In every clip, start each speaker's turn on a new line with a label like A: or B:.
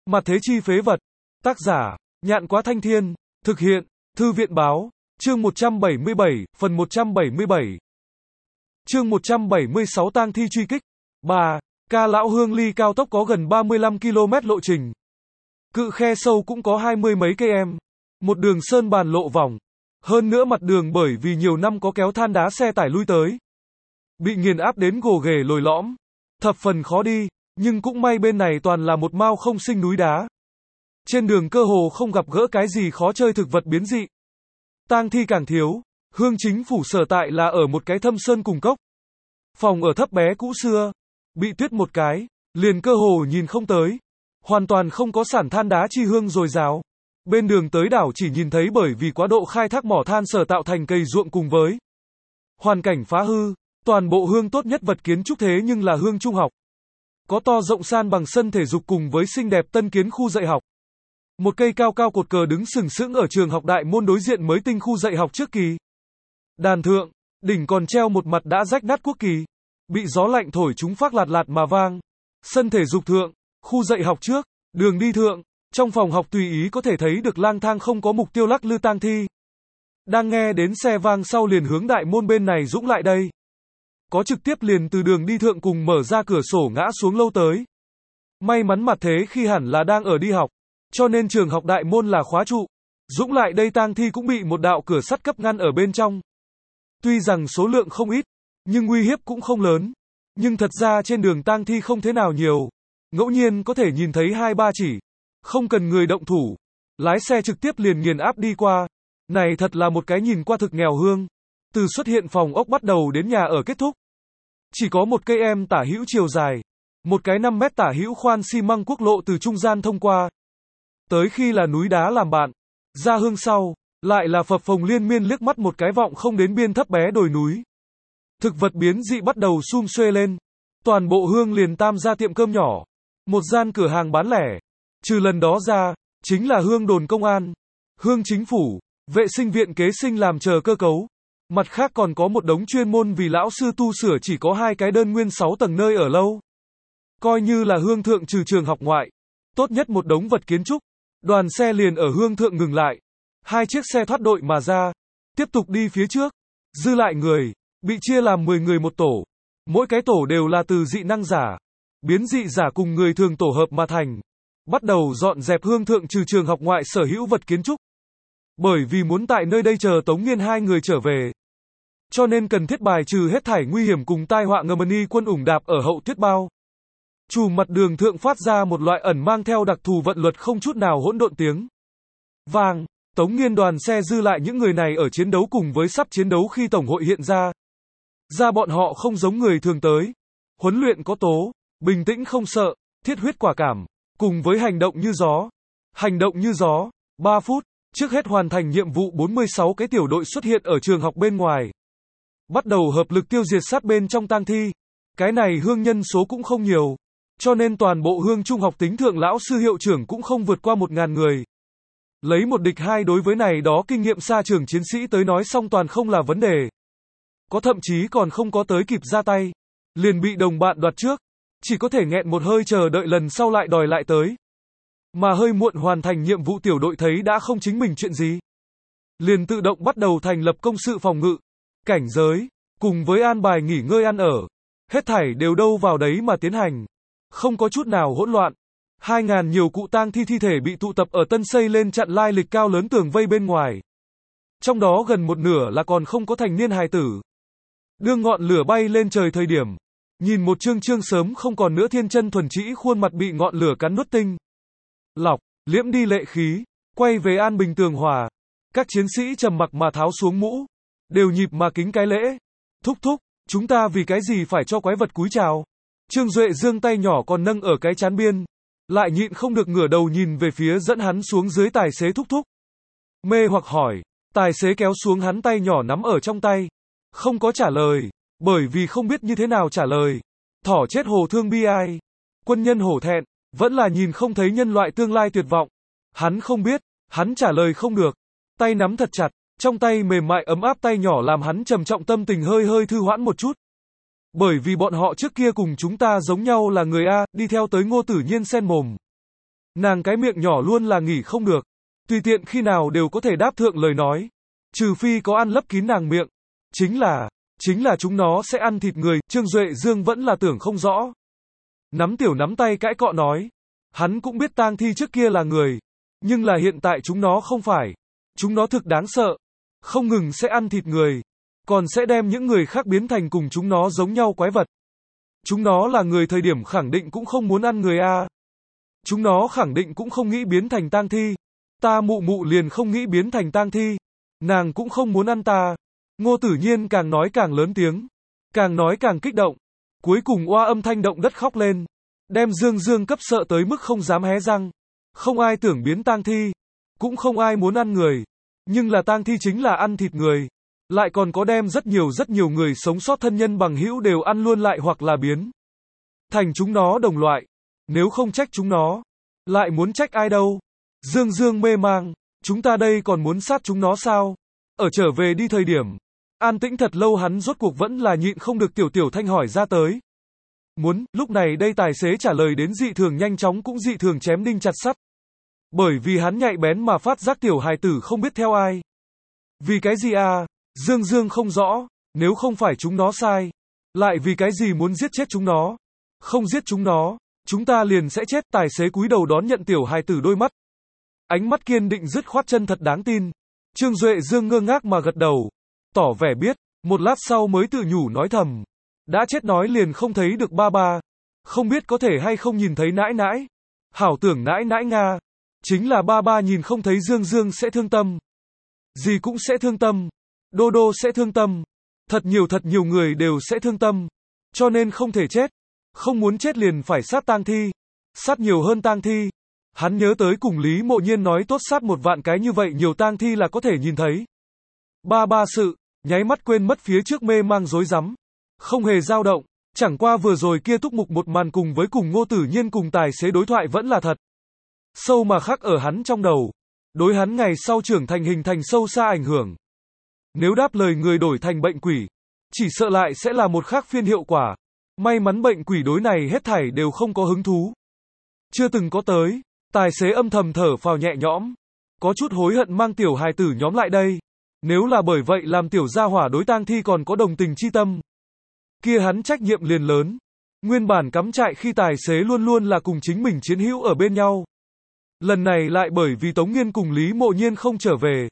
A: Mặt thế chi phế vật. Tác giả, Nhạn Quá Thanh Thiên. Thực hiện, Thư viện Báo. Chương 177, phần 177. Chương 176 tang thi truy kích. 3. Ca Lão Hương Ly cao tốc có gần 35 km lộ trình. Cự khe sâu cũng có 20 mấy km. Một đường sơn bàn lộ vòng. Hơn nữa mặt đường bởi vì nhiều năm có kéo than đá xe tải lui tới. Bị nghiền áp đến gồ ghề lồi lõm. Thập phần khó đi, nhưng cũng may bên này toàn là một mao không sinh núi đá. Trên đường cơ hồ không gặp gỡ cái gì khó chơi thực vật biến dị. Tang thi càng thiếu, Hương chính phủ sở tại là ở một cái thâm sơn cùng cốc. Phòng ở thấp bé cũ xưa, bị tuyết một cái, liền cơ hồ nhìn không tới. Hoàn toàn không có sản than đá chi hương dồi dào. Bên đường tới đảo chỉ nhìn thấy bởi vì quá độ khai thác mỏ than sở tạo thành cây ruộng cùng với hoàn cảnh phá hư. Toàn bộ hương tốt nhất vật kiến trúc thế nhưng là hương trung học. Có to rộng san bằng sân thể dục cùng với xinh đẹp tân kiến khu dạy học. Một cây cao cao cột cờ đứng sừng sững ở trường học đại môn đối diện mới tinh khu dạy học trước kỳ. Đàn thượng, đỉnh còn treo một mặt đã rách nát quốc kỳ. Bị gió lạnh thổi chúng phát lạt lạt mà vang. Sân thể dục thượng, khu dạy học trước, đường đi thượng, trong phòng học tùy ý có thể thấy được lang thang không có mục tiêu lắc lư tang thi. Đang nghe đến xe vang sau liền hướng đại môn bên này dũng lại đây. Có trực tiếp liền từ đường đi thượng cùng mở ra cửa sổ ngã xuống lâu tới. May mắn mặt thế khi hẳn là đang ở đi học, cho nên trường học đại môn là khóa trụ. Dũng lại đây tang thi cũng bị một đạo cửa sắt cấp ngăn ở bên trong. Tuy rằng số lượng không ít, nhưng uy hiếp cũng không lớn. Nhưng thật ra trên đường tang thi không thế nào nhiều. Ngẫu nhiên có thể nhìn thấy 2-3 chỉ. Không cần người động thủ. Lái xe trực tiếp liền nghiền áp đi qua. Này thật là một cái nhìn qua thực nghèo hương. Từ xuất hiện phòng ốc bắt đầu đến nhà ở kết thúc. Chỉ có một cây em tả hữu chiều dài. Một cái 5 mét tả hữu khoan xi măng quốc lộ từ trung gian thông qua. Tới khi là núi đá làm bạn. Ra hương sau, lại là phập phồng liên miên liếc mắt một cái vọng không đến biên thấp bé đồi núi. Thực vật biến dị bắt đầu sum xuê lên. Toàn bộ hương liền tam gia tiệm cơm nhỏ. Một gian cửa hàng bán lẻ. Trừ lần đó ra, chính là hương đồn công an. Hương chính phủ, vệ sinh viện kế sinh làm chờ cơ cấu. Mặt khác còn có một đống chuyên môn vì lão sư tu sửa chỉ có 2 cái đơn nguyên 6 tầng nơi ở lâu. Coi như là hương thượng trừ trường học ngoại. Tốt nhất một đống vật kiến trúc. Đoàn xe liền ở hương thượng ngừng lại. 2 chiếc xe thoát đội mà ra. Tiếp tục đi phía trước. Dư lại người. Bị chia làm 10 người một tổ. Mỗi cái tổ đều là từ dị năng giả. Biến dị giả cùng người thường tổ hợp mà thành. Bắt đầu dọn dẹp hương thượng trừ trường học ngoại sở hữu vật kiến trúc. Bởi vì muốn tại nơi đây chờ Tống Nghiên 2 người trở về. Cho nên cần thiết bài trừ hết thảy nguy hiểm cùng tai họa ngầm y quân ủng đạp ở hậu tuyết bao. Chùm mặt đường thượng phát ra một loại ẩn mang theo đặc thù vận luật không chút nào hỗn độn tiếng vang. Tống Nghiên đoàn xe dư lại những người này ở chiến đấu cùng với sắp chiến đấu khi tổng hội hiện ra. Ra bọn họ không giống người thường tới. Huấn luyện có tố, bình tĩnh không sợ, thiết huyết quả cảm, cùng với hành động như gió. Hành động như gió, 3 phút, trước hết hoàn thành nhiệm vụ 46 cái tiểu đội xuất hiện ở trường học bên ngoài. Bắt đầu hợp lực tiêu diệt sát bên trong tang thi. Cái này hương nhân số cũng không nhiều. Cho nên toàn bộ hương trung học tính thượng lão sư hiệu trưởng cũng không vượt qua 1000 người. Lấy 1 địch 2 đối với này đó kinh nghiệm xa trường chiến sĩ tới nói xong toàn không là vấn đề. Có thậm chí còn không có tới kịp ra tay. Liền bị đồng bạn đoạt trước. Chỉ có thể nghẹn một hơi chờ đợi lần sau lại đòi lại tới. Mà hơi muộn hoàn thành nhiệm vụ tiểu đội thấy đã không chính mình chuyện gì. Liền tự động bắt đầu thành lập công sự phòng ngự. Cảnh giới, cùng với an bài nghỉ ngơi ăn ở. Hết thảy đều đâu vào đấy mà tiến hành. Không có chút nào hỗn loạn. 2000 nhiều cụ tang thi thi thể bị tụ tập ở tân xây lên chặn lai lịch cao lớn tường vây bên ngoài. Trong đó gần một nửa là còn không có thành niên hài tử. Đương ngọn lửa bay lên trời thời điểm. Nhìn một trương trương sớm không còn nữa thiên chân thuần trĩ khuôn mặt bị ngọn lửa cắn nuốt tinh. Lọc, liễm đi lệ khí, quay về an bình tường hòa. Các chiến sĩ trầm mặc mà tháo xuống mũ. Đều nhịp mà kính cái lễ. Thúc thúc, chúng ta vì cái gì phải cho quái vật cúi chào. Trương Duệ Dương tay nhỏ còn nâng ở cái chán biên. Lại nhịn không được ngửa đầu nhìn về phía dẫn hắn xuống dưới tài xế thúc thúc. Mê hoặc hỏi. Tài xế kéo xuống hắn tay nhỏ nắm ở trong tay. Không có trả lời. Bởi vì không biết như thế nào trả lời. Thỏ chết hồ thương bi ai. Quân nhân hổ thẹn. Vẫn là nhìn không thấy nhân loại tương lai tuyệt vọng. Hắn không biết. Hắn trả lời không được. Tay nắm thật chặt. Trong tay mềm mại ấm áp tay nhỏ làm hắn trầm trọng tâm tình hơi hơi thư hoãn một chút. Bởi vì bọn họ trước kia cùng chúng ta giống nhau là người A, đi theo tới Ngô Tử Nhiên sen mồm. Nàng cái miệng nhỏ luôn là nghỉ không được. Tùy tiện khi nào đều có thể đáp thượng lời nói. Trừ phi có ăn lấp kín nàng miệng. Chính là chúng nó sẽ ăn thịt người, Trương Duệ Dương vẫn là tưởng không rõ. Nắm tiểu nắm tay cãi cọ nói. Hắn cũng biết tang thi trước kia là người. Nhưng là hiện tại chúng nó không phải. Chúng nó thực đáng sợ. Không ngừng sẽ ăn thịt người. Còn sẽ đem những người khác biến thành cùng chúng nó giống nhau quái vật. Chúng nó là người thời điểm khẳng định cũng không muốn ăn người a. Chúng nó khẳng định cũng không nghĩ biến thành tang thi. Ta mụ mụ liền không nghĩ biến thành tang thi. Nàng cũng không muốn ăn ta. Ngô Tử Nhiên càng nói càng lớn tiếng. Càng nói càng kích động. Cuối cùng oa âm thanh động đất khóc lên. Đem Dương Dương cấp sợ tới mức không dám hé răng. Không ai tưởng biến tang thi. Cũng không ai muốn ăn người. Nhưng là tang thi chính là ăn thịt người. Lại còn có đem rất nhiều người sống sót thân nhân bằng hữu đều ăn luôn lại hoặc là biến thành chúng nó đồng loại. Nếu không trách chúng nó, lại muốn trách ai đâu? Dương Dương mê mang, chúng ta đây còn muốn sát chúng nó sao? Ở trở về đi thời điểm, an tĩnh thật lâu hắn rốt cuộc vẫn là nhịn không được Tiểu Thanh hỏi ra tới. Muốn, lúc này đây tài xế trả lời đến dị thường nhanh chóng cũng dị thường chém đinh chặt sắt. Bởi vì hắn nhạy bén mà phát giác tiểu hài tử không biết theo ai. Vì cái gì à? Dương Dương không rõ, nếu không phải chúng nó sai, lại vì cái gì muốn giết chết chúng nó? Không giết chúng nó, chúng ta liền sẽ chết. Tài xế cúi đầu đón nhận tiểu hài tử đôi mắt. Ánh mắt kiên định dứt khoát chân thật đáng tin. Trương Duệ Dương ngơ ngác mà gật đầu, tỏ vẻ biết, một lát sau mới tự nhủ nói thầm. Đã chết nói liền không thấy được ba ba. Không biết có thể hay không nhìn thấy nãi nãi. Hảo tưởng nãi nãi Nga. Chính là ba ba nhìn không thấy Dương Dương sẽ thương tâm. Gì cũng sẽ thương tâm. Đô Đô sẽ thương tâm. Thật nhiều người đều sẽ thương tâm. Cho nên không thể chết. Không muốn chết liền phải sát tang thi. Sát nhiều hơn tang thi. Hắn nhớ tới cùng Lý Mộ Nhiên nói tốt sát 1 vạn cái như vậy nhiều tang thi là có thể nhìn thấy. Ba ba sự, nháy mắt quên mất phía trước mê mang rối rắm. Không hề dao động. Chẳng qua vừa rồi kia túc mục một màn cùng với cùng Ngô Tử Nhiên cùng tài xế đối thoại vẫn là thật. Sâu mà khắc ở hắn trong đầu. Đối hắn ngày sau trưởng thành hình thành sâu xa ảnh hưởng. Nếu đáp lời người đổi thành bệnh quỷ, chỉ sợ lại sẽ là một khác phiên hiệu quả. May mắn bệnh quỷ đối này hết thảy đều không có hứng thú. Chưa từng có tới, tài xế âm thầm thở phào nhẹ nhõm. Có chút hối hận mang tiểu hài tử nhóm lại đây. Nếu là bởi vậy làm tiểu gia hỏa đối tang thi còn có đồng tình chi tâm, kia hắn trách nhiệm liền lớn. Nguyên bản cắm trại khi tài xế luôn luôn là cùng chính mình chiến hữu ở bên nhau. Lần này lại bởi vì Tống Nghiên cùng Lý Mộ Nhiên không trở về.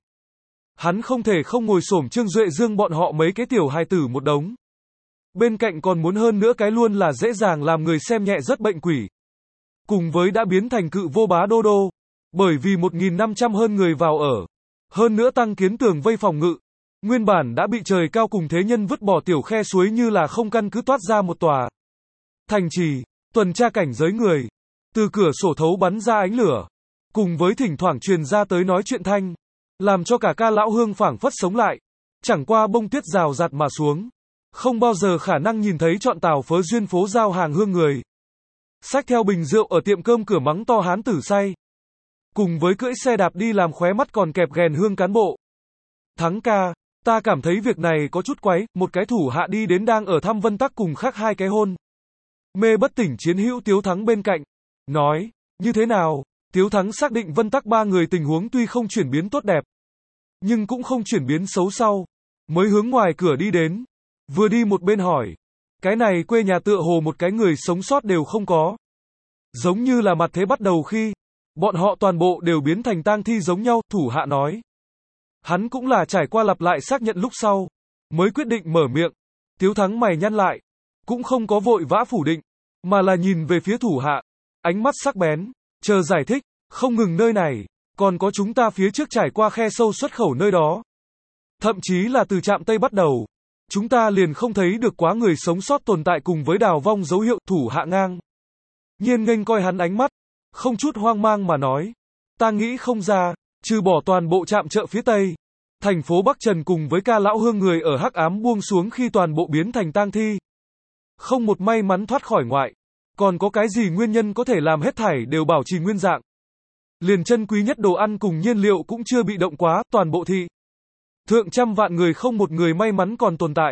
A: Hắn không thể không ngồi xổm Trương Duệ Dương bọn họ mấy cái tiểu hài tử một đống. Bên cạnh còn muốn hơn nữa cái luôn là dễ dàng làm người xem nhẹ rất bệnh quỷ. Cùng với đã biến thành cự vô bá Đô Đô. Bởi vì 1.500 hơn người vào ở. Hơn nữa tăng kiến tường vây phòng ngự. Nguyên bản đã bị trời cao cùng thế nhân vứt bỏ tiểu khe suối như là không căn cứ toát ra một tòa thành trì, tuần tra cảnh giới người. Từ cửa sổ thấu bắn ra ánh lửa. Cùng với thỉnh thoảng truyền ra tới nói chuyện thanh. Làm cho cả ca lão hương phảng phất sống lại. Chẳng qua bông tuyết rào rạt mà xuống. Không bao giờ khả năng nhìn thấy trọn tàu phớ duyên phố giao hàng hương người. Xách theo bình rượu ở tiệm cơm cửa mắng to hán tử say. Cùng với cưỡi xe đạp đi làm khóe mắt còn kẹp ghèn hương cán bộ. Thắng ca, ta cảm thấy việc này có chút quái. Một cái thủ hạ đi đến đang ở thăm Vân Tắc cùng khác 2 cái hôn mê bất tỉnh chiến hữu Tiếu Thắng bên cạnh. Nói, như thế nào? Tiếu Thắng xác định Vân Tắc 3 người tình huống tuy không chuyển biến tốt đẹp, nhưng cũng không chuyển biến xấu sau. Mới hướng ngoài cửa đi đến. Vừa đi một bên hỏi. Cái này quê nhà tựa hồ một cái người sống sót đều không có. Giống như là mặt thế bắt đầu khi bọn họ toàn bộ đều biến thành tang thi giống nhau, thủ hạ nói. Hắn cũng là trải qua lặp lại xác nhận lúc sau, mới quyết định mở miệng. Tiếu Thắng mày nhăn lại, cũng không có vội vã phủ định, mà là nhìn về phía thủ hạ, ánh mắt sắc bén, chờ giải thích, không ngừng nơi này, còn có chúng ta phía trước trải qua khe sâu xuất khẩu nơi đó. Thậm chí là từ trạm Tây bắt đầu, chúng ta liền không thấy được quá người sống sót tồn tại cùng với đào vong dấu hiệu. Thủ hạ ngang nhiên nghênh coi hắn ánh mắt, không chút hoang mang mà nói. Ta nghĩ không ra, trừ bỏ toàn bộ trạm chợ phía Tây, thành phố Bắc Trần cùng với ca lão hương người ở hắc ám buông xuống khi toàn bộ biến thành tang thi. Không một may mắn thoát khỏi ngoại. Còn có cái gì nguyên nhân có thể làm hết thảy đều bảo trì nguyên dạng? Liền chân quý nhất đồ ăn cùng nhiên liệu cũng chưa bị động quá, toàn bộ thị thượng trăm vạn người không một người may mắn còn tồn tại.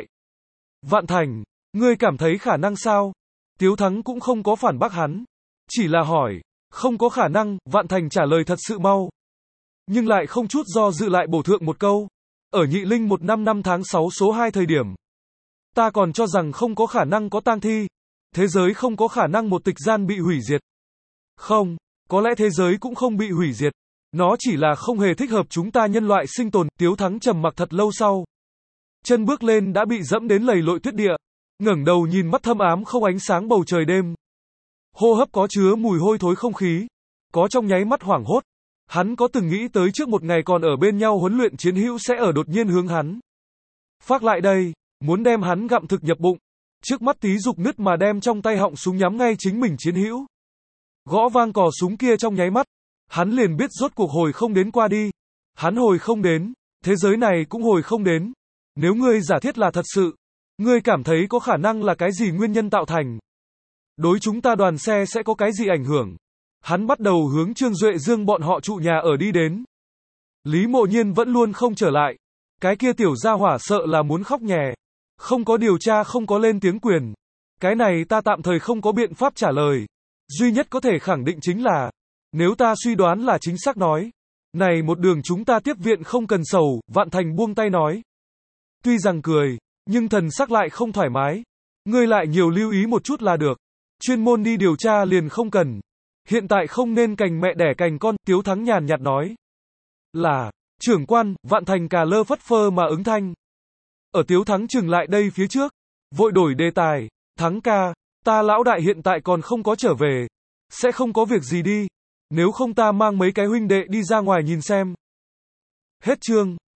A: Vạn Thành, ngươi cảm thấy khả năng sao? Tiếu Thắng cũng không có phản bác hắn, chỉ là hỏi, Không có khả năng, Vạn Thành trả lời thật sự mau. Nhưng lại không chút do dự lại bổ thượng một câu. Ở Nhị Linh 15 năm tháng 6 số 2 thời điểm. Ta còn cho rằng không có khả năng có tang thi. Thế giới không có khả năng một tịch gian bị hủy diệt. Không, có lẽ thế giới cũng không bị hủy diệt. Nó chỉ là không hề thích hợp chúng ta nhân loại sinh tồn. Tiếu Thắng trầm mặc thật lâu sau. Chân bước lên đã bị dẫm đến lầy lội tuyết địa. Ngẩng đầu nhìn mắt thâm ám không ánh sáng bầu trời đêm. Hô hấp có chứa mùi hôi thối không khí. Có trong nháy mắt hoảng hốt. Hắn có từng nghĩ tới trước một ngày còn ở bên nhau huấn luyện chiến hữu sẽ ở đột nhiên hướng hắn phác lại đây, muốn đem hắn gặm thực nhập bụng. Trước mắt tí dục nứt mà đem trong tay họng súng nhắm ngay chính mình chiến hữu. Gõ vang cò súng kia trong nháy mắt. Hắn liền biết rốt cuộc hồi không đến qua đi. Hắn hồi không đến, thế giới này cũng hồi không đến. Nếu ngươi giả thiết là thật sự, ngươi cảm thấy có khả năng là cái gì nguyên nhân tạo thành? Đối chúng ta đoàn xe sẽ có cái gì ảnh hưởng? Hắn bắt đầu hướng Trương Duệ Dương bọn họ trụ nhà ở đi đến. Lý Mộ Nhiên vẫn luôn không trở lại. Cái kia tiểu gia hỏa sợ là muốn khóc nhè. Không có điều tra, không có lên tiếng quyền. Cái này ta tạm thời không có biện pháp trả lời. Duy nhất có thể khẳng định chính là, nếu ta suy đoán là chính xác nói, này một đường chúng ta tiếp viện không cần sầu. Vạn Thành buông tay nói. Tuy rằng cười, nhưng thần sắc lại không thoải mái. Ngươi lại nhiều lưu ý một chút là được. Chuyên môn đi điều tra liền không cần. Hiện tại không nên cành mẹ đẻ cành con. Tiếu Thắng nhàn nhạt nói. Là, trưởng quan. Vạn Thành cà lơ phất phơ mà ứng thanh. Ở Tiếu Thắng chừng lại đây phía trước, vội đổi đề tài. Thắng ca, ta lão đại hiện tại còn không có trở về. Sẽ không có việc gì đi. Nếu không ta mang mấy cái huynh đệ đi ra ngoài nhìn xem. Hết chương.